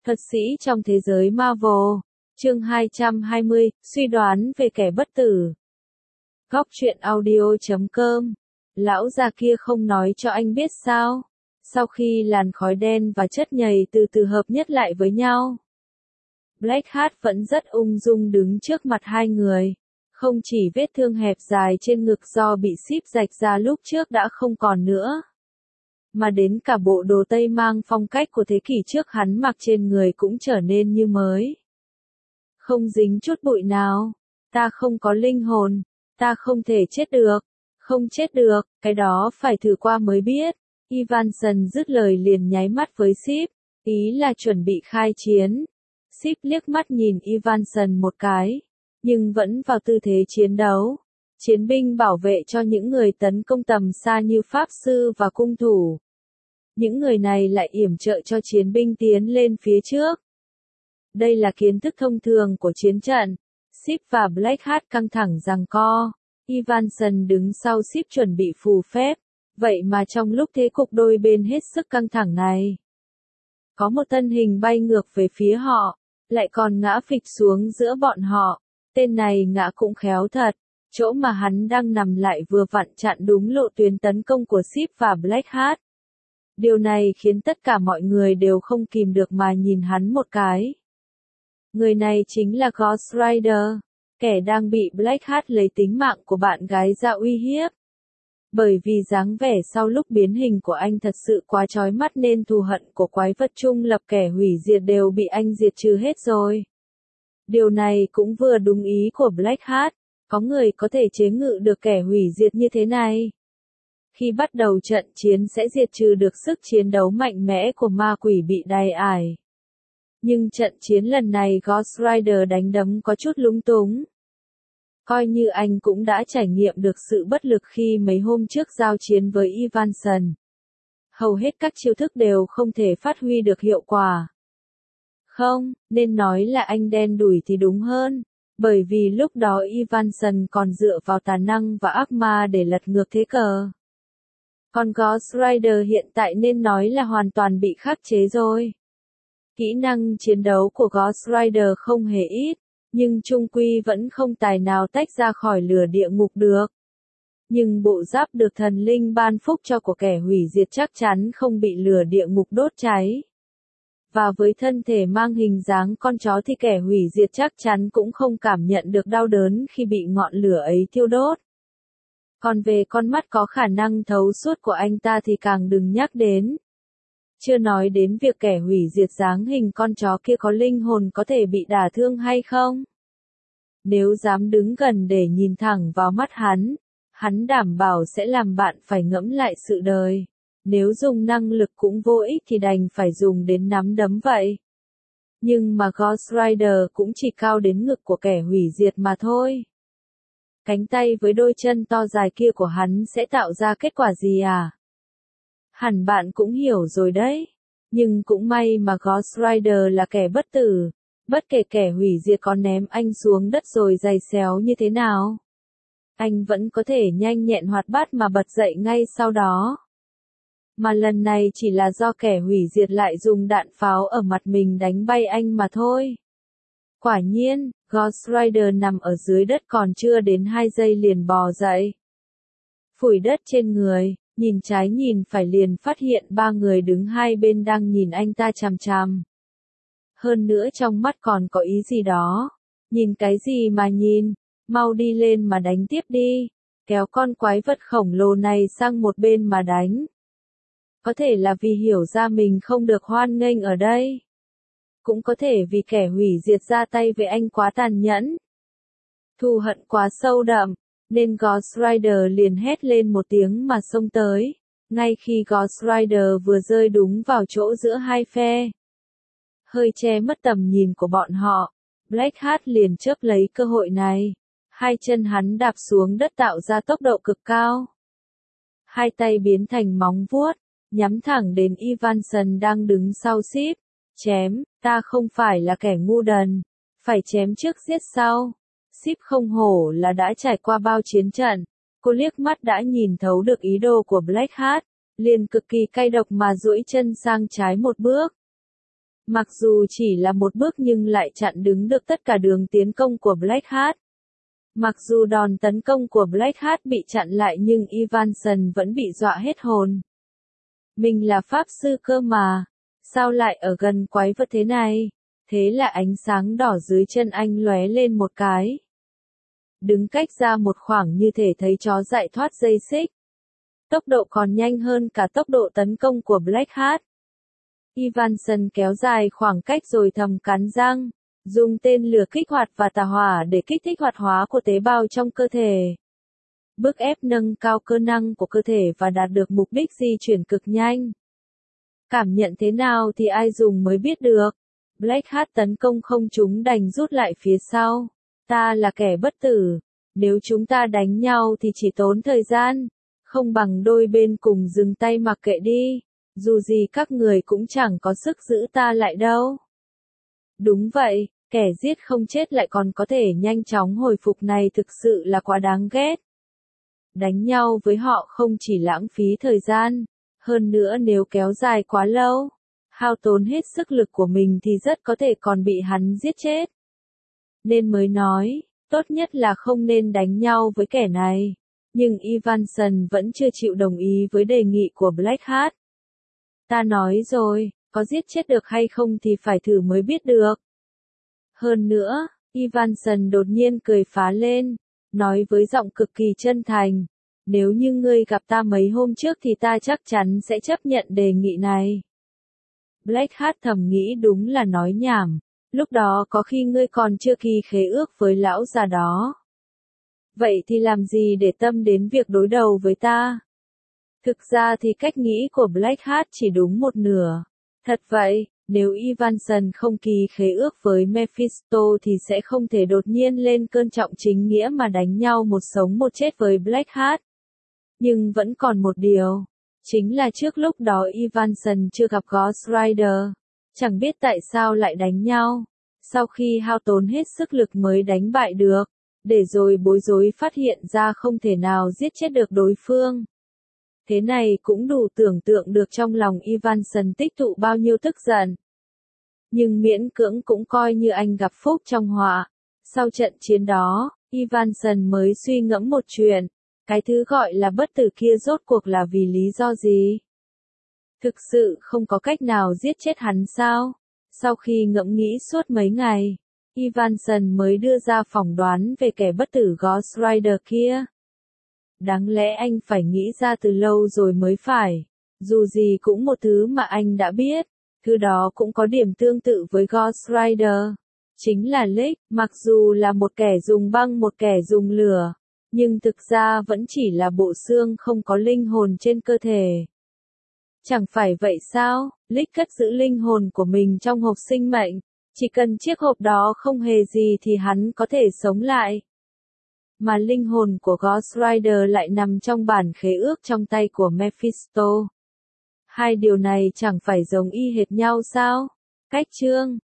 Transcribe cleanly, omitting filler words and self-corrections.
Thuật sĩ trong thế giới Marvel. Chương 220, suy đoán về kẻ bất tử. Góc truyện audio.com. Lão già kia không nói cho anh biết sao? Sau khi làn khói đen và chất nhầy từ từ hợp nhất lại với nhau, Blackheart vẫn rất ung dung đứng trước mặt hai người. Không chỉ vết thương hẹp dài trên ngực do bị ship rạch ra lúc trước đã không còn nữa, mà đến cả bộ đồ tây mang phong cách của thế kỷ trước hắn mặc trên người cũng trở nên như mới. Không dính chút bụi nào. Ta không có linh hồn. Ta không thể chết được. Không chết được, cái đó phải thử qua mới biết. Evanson dứt lời liền nháy mắt với ship, ý là chuẩn bị khai chiến. Ship liếc mắt nhìn Evanson một cái, nhưng vẫn vào tư thế chiến đấu. Chiến binh bảo vệ cho những người tấn công tầm xa như pháp sư và cung thủ. Những người này lại yểm trợ cho chiến binh tiến lên phía trước. Đây là kiến thức thông thường của chiến trận. Ship và Blackheart căng thẳng giằng co. Evanson đứng sau ship chuẩn bị phù phép. Vậy mà trong lúc thế cục đôi bên hết sức căng thẳng này, có một thân hình bay ngược về phía họ, lại còn ngã phịch xuống giữa bọn họ. Tên này ngã cũng khéo thật. Chỗ mà hắn đang nằm lại vừa vặn chặn đúng lộ tuyến tấn công của ship và Blackheart. Điều này khiến tất cả mọi người đều không kìm được mà nhìn hắn một cái. Người này chính là Ghost Rider, kẻ đang bị Blackheart lấy tính mạng của bạn gái ra uy hiếp. Bởi vì dáng vẻ sau lúc biến hình của anh thật sự quá chói mắt nên thù hận của quái vật trung lập kẻ hủy diệt đều bị anh diệt trừ hết rồi. Điều này cũng vừa đúng ý của Blackheart, có người có thể chế ngự được kẻ hủy diệt như thế này. Khi bắt đầu trận chiến sẽ diệt trừ được sức chiến đấu mạnh mẽ của ma quỷ bị đày ải. Nhưng trận chiến lần này Ghost Rider đánh đấm có chút lúng túng. Coi như anh cũng đã trải nghiệm được sự bất lực khi mấy hôm trước giao chiến với Evanson. Hầu hết các chiêu thức đều không thể phát huy được hiệu quả. Không, nên nói là anh đen đủi thì đúng hơn. Bởi vì lúc đó Evanson còn dựa vào tà năng và ác ma để lật ngược thế cờ. Còn Ghost Rider hiện tại nên nói là hoàn toàn bị khắc chế rồi. Kỹ năng chiến đấu của Ghost Rider không hề ít, nhưng chung quy vẫn không tài nào tách ra khỏi lửa địa ngục được. Nhưng bộ giáp được thần linh ban phúc cho của kẻ hủy diệt chắc chắn không bị lửa địa ngục đốt cháy. Và với thân thể mang hình dáng con chó thì kẻ hủy diệt chắc chắn cũng không cảm nhận được đau đớn khi bị ngọn lửa ấy thiêu đốt. Còn về con mắt có khả năng thấu suốt của anh ta thì càng đừng nhắc đến. Chưa nói đến việc kẻ hủy diệt dáng hình con chó kia có linh hồn có thể bị đả thương hay không. Nếu dám đứng gần để nhìn thẳng vào mắt hắn đảm bảo sẽ làm bạn phải ngẫm lại sự đời. Nếu dùng năng lực cũng vô ích thì đành phải dùng đến nắm đấm vậy. Nhưng mà Ghost Rider cũng chỉ cao đến ngực của kẻ hủy diệt mà thôi. Cánh tay với đôi chân to dài kia của hắn sẽ tạo ra kết quả gì à? Hẳn bạn cũng hiểu rồi đấy. Nhưng cũng may mà Ghost Rider là kẻ bất tử. Bất kể kẻ hủy diệt có ném anh xuống đất rồi giày xéo như thế nào, anh vẫn có thể nhanh nhẹn hoạt bát mà bật dậy ngay sau đó. Mà lần này chỉ là do kẻ hủy diệt lại dùng đạn pháo ở mặt mình đánh bay anh mà thôi. Quả nhiên, Ghost Rider nằm ở dưới đất còn chưa đến 2 giây liền bò dậy. Phủi đất trên người, nhìn trái nhìn phải liền phát hiện 3 người đứng hai bên đang nhìn anh ta chằm chằm. Hơn nữa trong mắt còn có ý gì đó. Nhìn cái gì mà nhìn, mau đi lên mà đánh tiếp đi. Kéo con quái vật khổng lồ này sang một bên mà đánh. Có thể là vì hiểu ra mình không được hoan nghênh ở đây. Cũng có thể vì kẻ hủy diệt ra tay với anh quá tàn nhẫn. Thù hận quá sâu đậm, nên Ghost Rider liền hét lên một tiếng mà xông tới. Ngay khi Ghost Rider vừa rơi đúng vào chỗ giữa hai phe, hơi che mất tầm nhìn của bọn họ, Blackheart liền chớp lấy cơ hội này. Hai chân hắn đạp xuống đất tạo ra tốc độ cực cao. Hai tay biến thành móng vuốt, nhắm thẳng đến Evanson đang đứng sau ship. Chém, ta không phải là kẻ ngu đần. Phải chém trước giết sau. Ship không hổ là đã trải qua bao chiến trận. Cô liếc mắt đã nhìn thấu được ý đồ của Blackheart, liền cực kỳ cay độc mà duỗi chân sang trái một bước. Mặc dù chỉ là một bước nhưng lại chặn đứng được tất cả đường tiến công của Blackheart. Mặc dù đòn tấn công của Blackheart bị chặn lại nhưng Evanson vẫn bị dọa hết hồn. Mình là pháp sư cơ mà, sao lại ở gần quái vật thế này? Thế là ánh sáng đỏ dưới chân anh lóe lên một cái. Đứng cách ra một khoảng như thể thấy chó dại thoát dây xích. Tốc độ còn nhanh hơn cả tốc độ tấn công của Blackheart. Evanson kéo dài khoảng cách rồi thầm cắn răng, dùng tên lửa kích hoạt và tà hỏa để kích thích hoạt hóa của tế bào trong cơ thể. Bức ép nâng cao cơ năng của cơ thể và đạt được mục đích di chuyển cực nhanh. Cảm nhận thế nào thì ai dùng mới biết được. Blackheart tấn công không trúng đành rút lại phía sau. Ta là kẻ bất tử. Nếu chúng ta đánh nhau thì chỉ tốn thời gian. Không bằng đôi bên cùng dừng tay mặc kệ đi. Dù gì các người cũng chẳng có sức giữ ta lại đâu. Đúng vậy, kẻ giết không chết lại còn có thể nhanh chóng hồi phục này thực sự là quá đáng ghét. Đánh nhau với họ không chỉ lãng phí thời gian, hơn nữa nếu kéo dài quá lâu, hao tốn hết sức lực của mình thì rất có thể còn bị hắn giết chết. Nên mới nói, tốt nhất là không nên đánh nhau với kẻ này. Nhưng Evanson vẫn chưa chịu đồng ý với đề nghị của Blackheart. Ta nói rồi, có giết chết được hay không thì phải thử mới biết được. Hơn nữa, Evanson đột nhiên cười phá lên, nói với giọng cực kỳ chân thành, nếu như ngươi gặp ta mấy hôm trước thì ta chắc chắn sẽ chấp nhận đề nghị này. Blackheart thầm nghĩ đúng là nói nhảm, lúc đó có khi ngươi còn chưa ký khế ước với lão già đó. Vậy thì làm gì để tâm đến việc đối đầu với ta? Thực ra thì cách nghĩ của Blackheart chỉ đúng một nửa. Thật vậy, nếu Evanson không ký khế ước với Mephisto thì sẽ không thể đột nhiên lên cơn trọng chính nghĩa mà đánh nhau một sống một chết với Blackheart. Nhưng vẫn còn một điều, chính là trước lúc đó Evanson chưa gặp Ghost Rider, chẳng biết tại sao lại đánh nhau, sau khi hao tốn hết sức lực mới đánh bại được, để rồi bối rối phát hiện ra không thể nào giết chết được đối phương. Thế này cũng đủ tưởng tượng được trong lòng Evanson tích tụ bao nhiêu tức giận. Nhưng miễn cưỡng cũng coi như anh gặp phúc trong họa. Sau trận chiến đó, Evanson mới suy ngẫm một chuyện. Cái thứ gọi là bất tử kia rốt cuộc là vì lý do gì? Thực sự không có cách nào giết chết hắn sao? Sau khi ngẫm nghĩ suốt mấy ngày, Evanson mới đưa ra phỏng đoán về kẻ bất tử Ghost Rider kia. Đáng lẽ anh phải nghĩ ra từ lâu rồi mới phải. Dù gì cũng một thứ mà anh đã biết. Thứ đó cũng có điểm tương tự với Ghost Rider. Chính là Lick, mặc dù là một kẻ dùng băng một kẻ dùng lửa. Nhưng thực ra vẫn chỉ là bộ xương không có linh hồn trên cơ thể. Chẳng phải vậy sao? Lick cất giữ linh hồn của mình trong hộp sinh mệnh. Chỉ cần chiếc hộp đó không hề gì thì hắn có thể sống lại. Mà linh hồn của Ghost Rider lại nằm trong bản khế ước trong tay của Mephisto. Hai điều này chẳng phải giống y hệt nhau sao? Cách chương